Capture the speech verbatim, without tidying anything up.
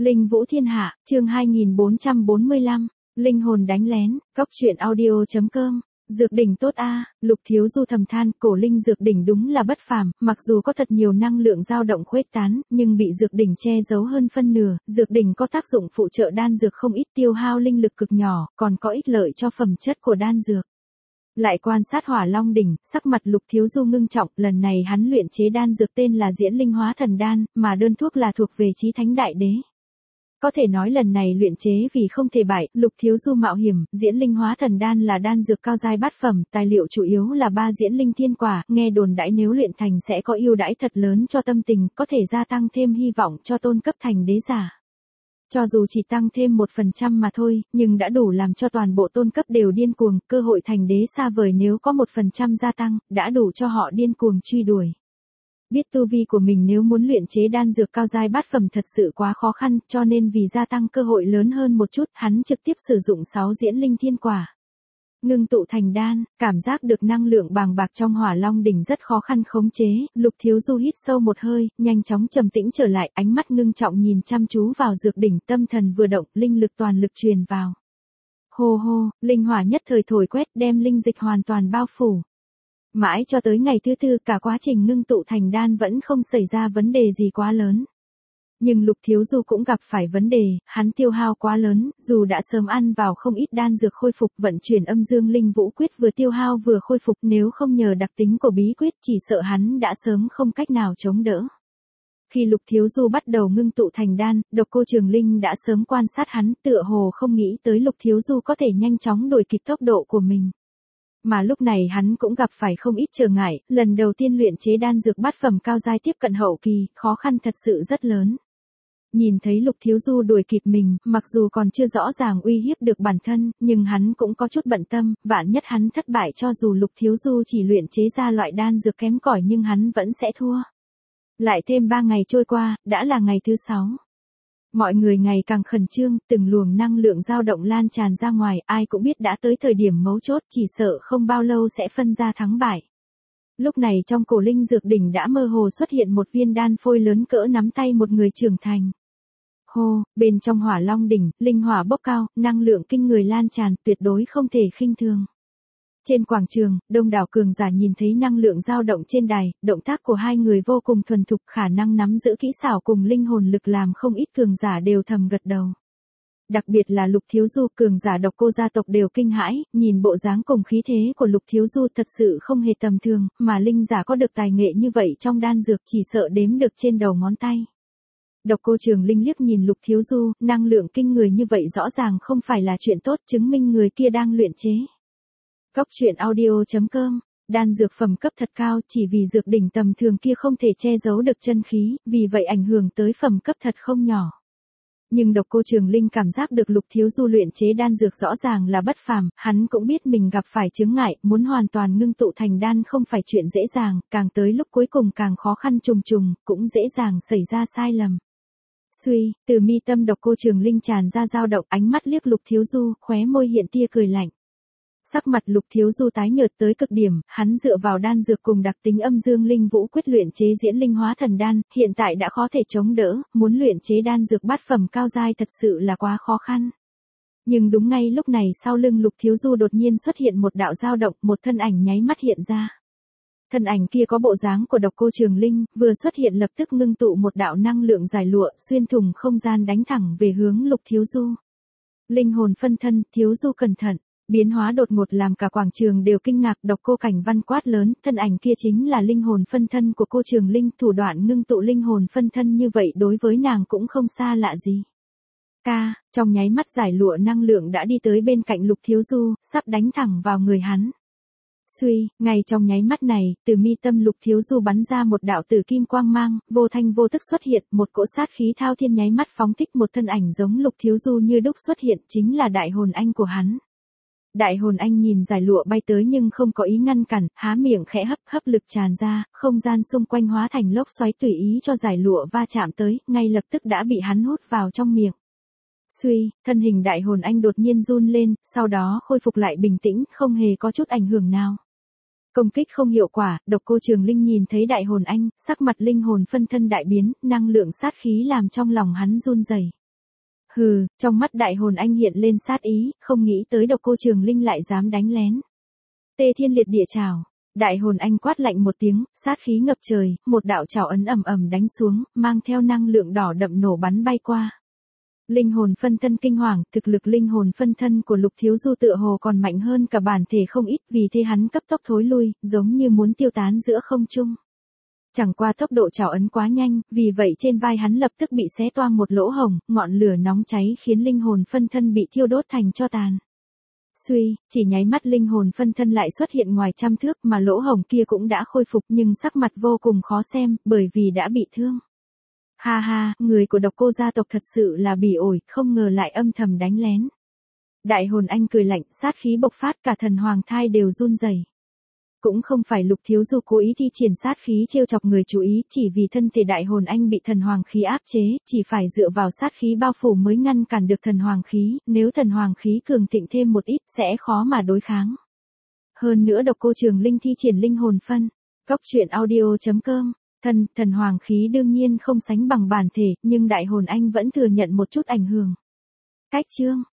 Linh Vũ Thiên Hạ, chương hai nghìn bốn trăm bốn mươi lăm, Linh hồn đánh lén, cóc truyện audio chấm com. Dược đỉnh tốt a, Lục Thiếu Du thầm than, cổ linh dược đỉnh đúng là bất phàm, mặc dù có thật nhiều năng lượng dao động khuếch tán, nhưng bị dược đỉnh che giấu hơn phân nửa, dược đỉnh có tác dụng phụ trợ đan dược không ít, tiêu hao linh lực cực nhỏ, còn có ích lợi cho phẩm chất của đan dược. Lại quan sát Hỏa Long đỉnh, sắc mặt Lục Thiếu Du ngưng trọng, lần này hắn luyện chế đan dược tên là Diễn Linh Hóa Thần Đan, mà đơn thuốc là thuộc về Chí Thánh Đại Đế. Có thể nói lần này luyện chế vì không thể bại, Lục Thiếu Du mạo hiểm, Diễn Linh Hóa Thần Đan là đan dược cao giai bát phẩm, tài liệu chủ yếu là ba diễn linh thiên quả, nghe đồn đãi nếu luyện thành sẽ có ưu đãi thật lớn cho tâm tình, có thể gia tăng thêm hy vọng cho tôn cấp thành đế giả. Cho dù chỉ tăng thêm một phần trăm mà thôi, nhưng đã đủ làm cho toàn bộ tôn cấp đều điên cuồng, cơ hội thành đế xa vời nếu có một phần trăm gia tăng, đã đủ cho họ điên cuồng truy đuổi. Biết tu vi của mình nếu muốn luyện chế đan dược cao giai bát phẩm thật sự quá khó khăn, cho nên vì gia tăng cơ hội lớn hơn một chút, hắn trực tiếp sử dụng sáu diễn linh thiên quả. Ngưng tụ thành đan, cảm giác được năng lượng bàng bạc trong Hỏa Long đỉnh rất khó khăn khống chế, Lục Thiếu Du hít sâu một hơi, nhanh chóng trầm tĩnh trở lại, ánh mắt ngưng trọng nhìn chăm chú vào dược đỉnh, tâm thần vừa động, linh lực toàn lực truyền vào. Hô hô, linh hỏa nhất thời thổi quét, đem linh dịch hoàn toàn bao phủ. Mãi cho tới ngày thứ tư, cả quá trình ngưng tụ thành đan vẫn không xảy ra vấn đề gì quá lớn. Nhưng Lục Thiếu Du cũng gặp phải vấn đề, hắn tiêu hao quá lớn, dù đã sớm ăn vào không ít đan dược khôi phục, vận chuyển âm dương linh vũ quyết vừa tiêu hao vừa khôi phục, nếu không nhờ đặc tính của bí quyết chỉ sợ hắn đã sớm không cách nào chống đỡ. Khi Lục Thiếu Du bắt đầu ngưng tụ thành đan, Độc Cô Trường Linh đã sớm quan sát hắn, tựa hồ không nghĩ tới Lục Thiếu Du có thể nhanh chóng đuổi kịp tốc độ của mình. Mà lúc này hắn cũng gặp phải không ít trở ngại, lần đầu tiên luyện chế đan dược bát phẩm cao giai tiếp cận hậu kỳ, khó khăn thật sự rất lớn. Nhìn thấy Lục Thiếu Du đuổi kịp mình, mặc dù còn chưa rõ ràng uy hiếp được bản thân, nhưng hắn cũng có chút bận tâm, vạn nhất hắn thất bại cho dù Lục Thiếu Du chỉ luyện chế ra loại đan dược kém cỏi nhưng hắn vẫn sẽ thua. Lại thêm ba ngày trôi qua, đã là ngày thứ sáu. Mọi người ngày càng khẩn trương, từng luồng năng lượng dao động lan tràn ra ngoài, ai cũng biết đã tới thời điểm mấu chốt, chỉ sợ không bao lâu sẽ phân ra thắng bại. Lúc này trong cổ linh dược đỉnh đã mơ hồ xuất hiện một viên đan phôi lớn cỡ nắm tay một người trưởng thành. Hô, bên trong Hỏa Long đỉnh, linh hỏa bốc cao, năng lượng kinh người lan tràn, tuyệt đối không thể khinh thường. Trên quảng trường, đông đảo cường giả nhìn thấy năng lượng dao động trên đài, động tác của hai người vô cùng thuần thục, khả năng nắm giữ kỹ xảo cùng linh hồn lực làm không ít cường giả đều thầm gật đầu. Đặc biệt là Lục Thiếu Du, cường giả Độc Cô gia tộc đều kinh hãi, nhìn bộ dáng cùng khí thế của Lục Thiếu Du thật sự không hề tầm thường, mà linh giả có được tài nghệ như vậy trong đan dược chỉ sợ đếm được trên đầu ngón tay. Độc Cô Trường Linh liếc nhìn Lục Thiếu Du, năng lượng kinh người như vậy rõ ràng không phải là chuyện tốt, chứng minh người kia đang luyện chế. Cóc truyện audio chấm com, đan dược phẩm cấp thật cao, chỉ vì dược đỉnh tầm thường kia không thể che giấu được chân khí, vì vậy ảnh hưởng tới phẩm cấp thật không nhỏ. Nhưng Độc Cô Trường Linh cảm giác được Lục Thiếu Du luyện chế đan dược rõ ràng là bất phàm, hắn cũng biết mình gặp phải chướng ngại, muốn hoàn toàn ngưng tụ thành đan không phải chuyện dễ dàng, càng tới lúc cuối cùng càng khó khăn trùng trùng, cũng dễ dàng xảy ra sai lầm. Suy, từ mi tâm Độc Cô Trường Linh tràn ra dao động, ánh mắt liếc Lục Thiếu Du, khóe môi hiện tia cười lạnh. Sắc mặt Lục Thiếu Du tái nhợt tới cực điểm, hắn dựa vào đan dược cùng đặc tính âm dương linh vũ quyết luyện chế Diễn Linh Hóa Thần Đan, hiện tại đã khó thể chống đỡ, muốn luyện chế đan dược bát phẩm cao giai thật sự là quá khó khăn. Nhưng đúng ngay lúc này sau lưng Lục Thiếu Du đột nhiên xuất hiện một đạo dao động, một thân ảnh nháy mắt hiện ra. Thân ảnh kia có bộ dáng của Độc Cô Trường Linh, vừa xuất hiện lập tức ngưng tụ một đạo năng lượng giải lụa, xuyên thủng không gian đánh thẳng về hướng Lục Thiếu Du. Linh hồn phân thân, Thiếu Du cẩn thận. Biến hóa đột ngột làm cả quảng trường đều kinh ngạc, Độc Cô Cảnh Văn quát lớn, thân ảnh kia chính là linh hồn phân thân của cô Trường Linh, thủ đoạn ngưng tụ linh hồn phân thân như vậy đối với nàng cũng không xa lạ gì. Ca, trong nháy mắt giải lụa năng lượng đã đi tới bên cạnh Lục Thiếu Du, sắp đánh thẳng vào người hắn. Suy, ngay trong nháy mắt này, từ mi tâm Lục Thiếu Du bắn ra một đạo tử kim quang mang, vô thanh vô tức xuất hiện, một cỗ sát khí thao thiên nháy mắt phóng thích một thân ảnh giống Lục Thiếu Du như đúc xuất hiện, chính là đại hồn anh của hắn. Đại hồn anh nhìn giải lụa bay tới nhưng không có ý ngăn cản, há miệng khẽ hấp, hấp lực tràn ra, không gian xung quanh hóa thành lốc xoáy tùy ý cho giải lụa va chạm tới, ngay lập tức đã bị hắn hút vào trong miệng. Suy, thân hình đại hồn anh đột nhiên run lên, sau đó khôi phục lại bình tĩnh, không hề có chút ảnh hưởng nào. Công kích không hiệu quả, Độc Cô Trường Linh nhìn thấy đại hồn anh, sắc mặt linh hồn phân thân đại biến, năng lượng sát khí làm trong lòng hắn run rẩy. Hừ, trong mắt đại hồn anh hiện lên sát ý, không nghĩ tới độc cô Trường Linh lại dám đánh lén. Tê thiên liệt địa trảo. Đại hồn anh quát lạnh một tiếng, sát khí ngập trời, một đạo trảo ấn ầm ầm đánh xuống, mang theo năng lượng đỏ đậm nổ bắn bay qua. Linh hồn phân thân kinh hoàng, thực lực linh hồn phân thân của Lục Thiếu Du tựa hồ còn mạnh hơn cả bản thể không ít, vì thế hắn cấp tốc thối lui, giống như muốn tiêu tán giữa không trung. Chẳng qua tốc độ trảo ấn quá nhanh, vì vậy trên vai hắn lập tức bị xé toang một lỗ hổng, ngọn lửa nóng cháy khiến linh hồn phân thân bị thiêu đốt thành tro tàn. Suy, chỉ nháy mắt linh hồn phân thân lại xuất hiện ngoài trăm thước mà lỗ hổng kia cũng đã khôi phục nhưng sắc mặt vô cùng khó xem, bởi vì đã bị thương. Ha ha, người của độc cô gia tộc thật sự là bỉ ổi, không ngờ lại âm thầm đánh lén. Đại hồn anh cười lạnh, sát khí bộc phát, cả thần hoàng thai đều run rẩy. Cũng không phải Lục Thiếu Du cố ý thi triển sát khí trêu chọc người chú ý, chỉ vì thân thể đại hồn anh bị thần hoàng khí áp chế, chỉ phải dựa vào sát khí bao phủ mới ngăn cản được thần hoàng khí, nếu thần hoàng khí cường thịnh thêm một ít sẽ khó mà đối kháng. Hơn nữa độc cô Trường Linh thi triển linh hồn phân. Cóc truyện audio chấm com. Thần, thần hoàng khí đương nhiên không sánh bằng bản thể, nhưng đại hồn anh vẫn thừa nhận một chút ảnh hưởng. Cách chương